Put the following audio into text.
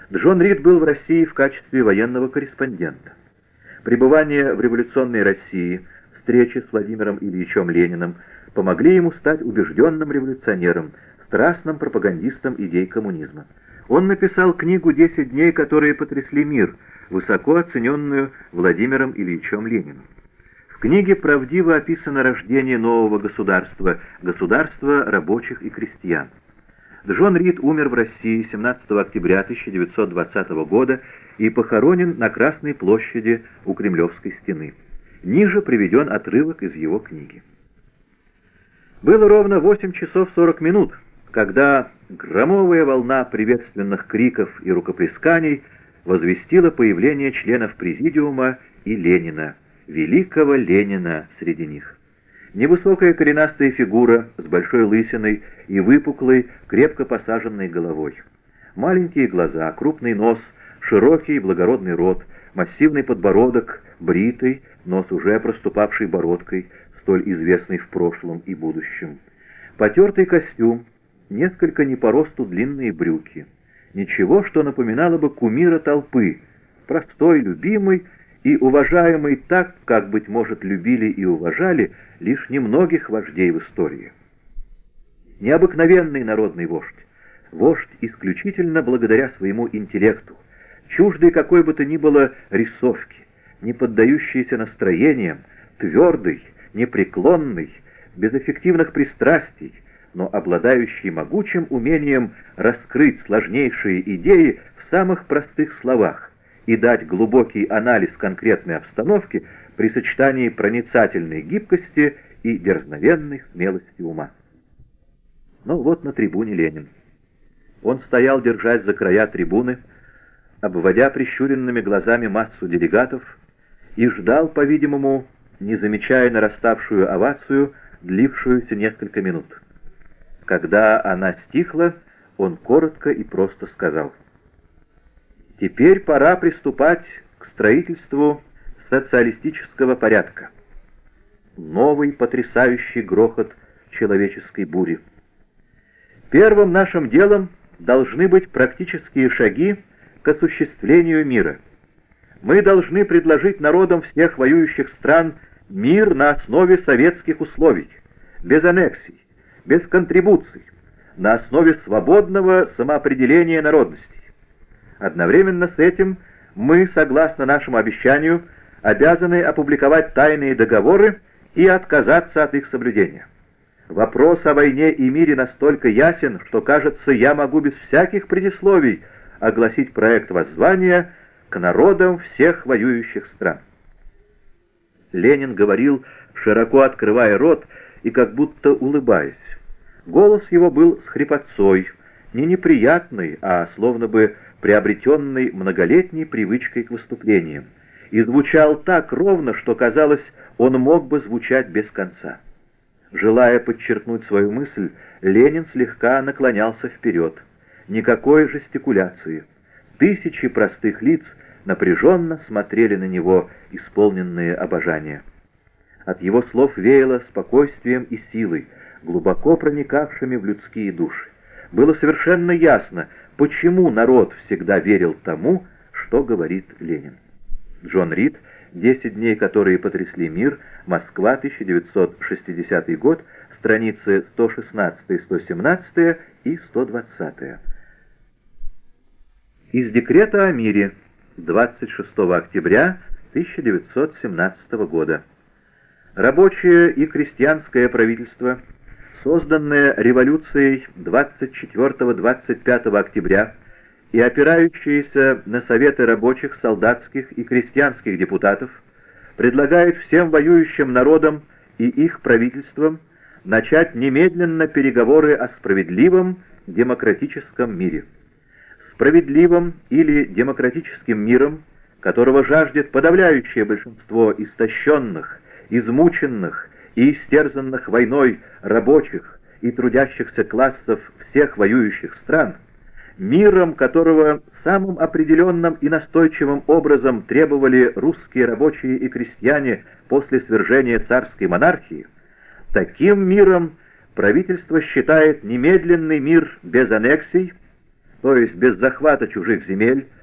Джон Рид был в России в качестве военного корреспондента. Пребывание в революционной России, встречи с Владимиром Ильичем Лениным помогли ему стать убежденным революционером, страстным пропагандистом идей коммунизма. Он написал книгу «10 дней, которые потрясли мир», высоко оцененную Владимиром Ильичем Лениным. В книге правдиво описано рождение нового государства, государства рабочих и крестьян. Джон Рид умер в России 17 октября 1920 года и похоронен на Красной площади у Кремлевской стены. Ниже приведен отрывок из его книги. Было ровно 8 часов 40 минут, когда громовая волна приветственных криков и рукоплесканий возвестила появление членов Президиума и Ленина, великого Ленина среди них. Невысокая коренастая фигура с большой лысиной и выпуклой, крепко посаженной головой. Маленькие глаза, крупный нос, широкий благородный рот, массивный подбородок, бритый, нос уже проступавший бородкой, столь известный в прошлом и будущем. Потертый костюм, несколько не по росту длинные брюки. Ничего, что напоминало бы кумира толпы, простой, любимый и уважаемый так, как, быть может, любили и уважали лишь немногих вождей в истории. Необыкновенный народный вождь, вождь исключительно благодаря своему интеллекту, чуждый какой бы то ни было рисовки, не поддающийся настроениям, твердый, непреклонный, без эффективных пристрастий, но обладающий могучим умением раскрыть сложнейшие идеи в самых простых словах и дать глубокий анализ конкретной обстановки при сочетании проницательной гибкости и дерзновенной смелости ума. Но вот на трибуне Ленин. Он стоял, держась за края трибуны, обводя прищуренными глазами массу делегатов, и ждал, по-видимому, не замечая нараставшую овацию, длившуюся несколько минут. Когда она стихла, он коротко и просто сказал: «Теперь пора приступать к строительству социалистического порядка». Новый потрясающий грохот человеческой бури. Первым нашим делом должны быть практические шаги к осуществлению мира. Мы должны предложить народам всех воюющих стран мир на основе советских условий, без аннексий, без контрибуций, на основе свободного самоопределения народностей. Одновременно с этим мы, согласно нашему обещанию, обязаны опубликовать тайные договоры и отказаться от их соблюдения. Вопрос о войне и мире настолько ясен, что, кажется, я могу без всяких предисловий огласить проект воззвания к народам всех воюющих стран. Ленин говорил, широко открывая рот и как будто улыбаясь. Голос его был с хрипотцой, не неприятный, а словно бы приобретенный многолетней привычкой к выступлениям, и звучал так ровно, что, казалось, он мог бы звучать без конца. Желая подчеркнуть свою мысль, Ленин слегка наклонялся вперед. Никакой жестикуляции. Тысячи простых лиц напряженно смотрели на него, исполненные обожания. От его слов веяло спокойствием и силой, глубоко проникавшими в людские души. Было совершенно ясно, почему народ всегда верил тому, что говорит Ленин. Джон Рид, «10 дней, которые потрясли мир», Москва, 1960 год, страницы 116, 117 и 120. Из декрета о мире 26 октября 1917 года. Рабочее и крестьянское правительство, созданное революцией 24-25 октября и опирающееся на советы рабочих, солдатских и крестьянских депутатов, предлагает всем воюющим народам и их правительствам начать немедленно переговоры о справедливом демократическом мире. Справедливым или демократическим миром, которого жаждет подавляющее большинство истощенных, измученных и истерзанных войной рабочих и трудящихся классов всех воюющих стран, миром, которого самым определенным и настойчивым образом требовали русские рабочие и крестьяне после свержения царской монархии, таким миром правительство считает немедленный мир без аннексий, то есть без захвата чужих земель,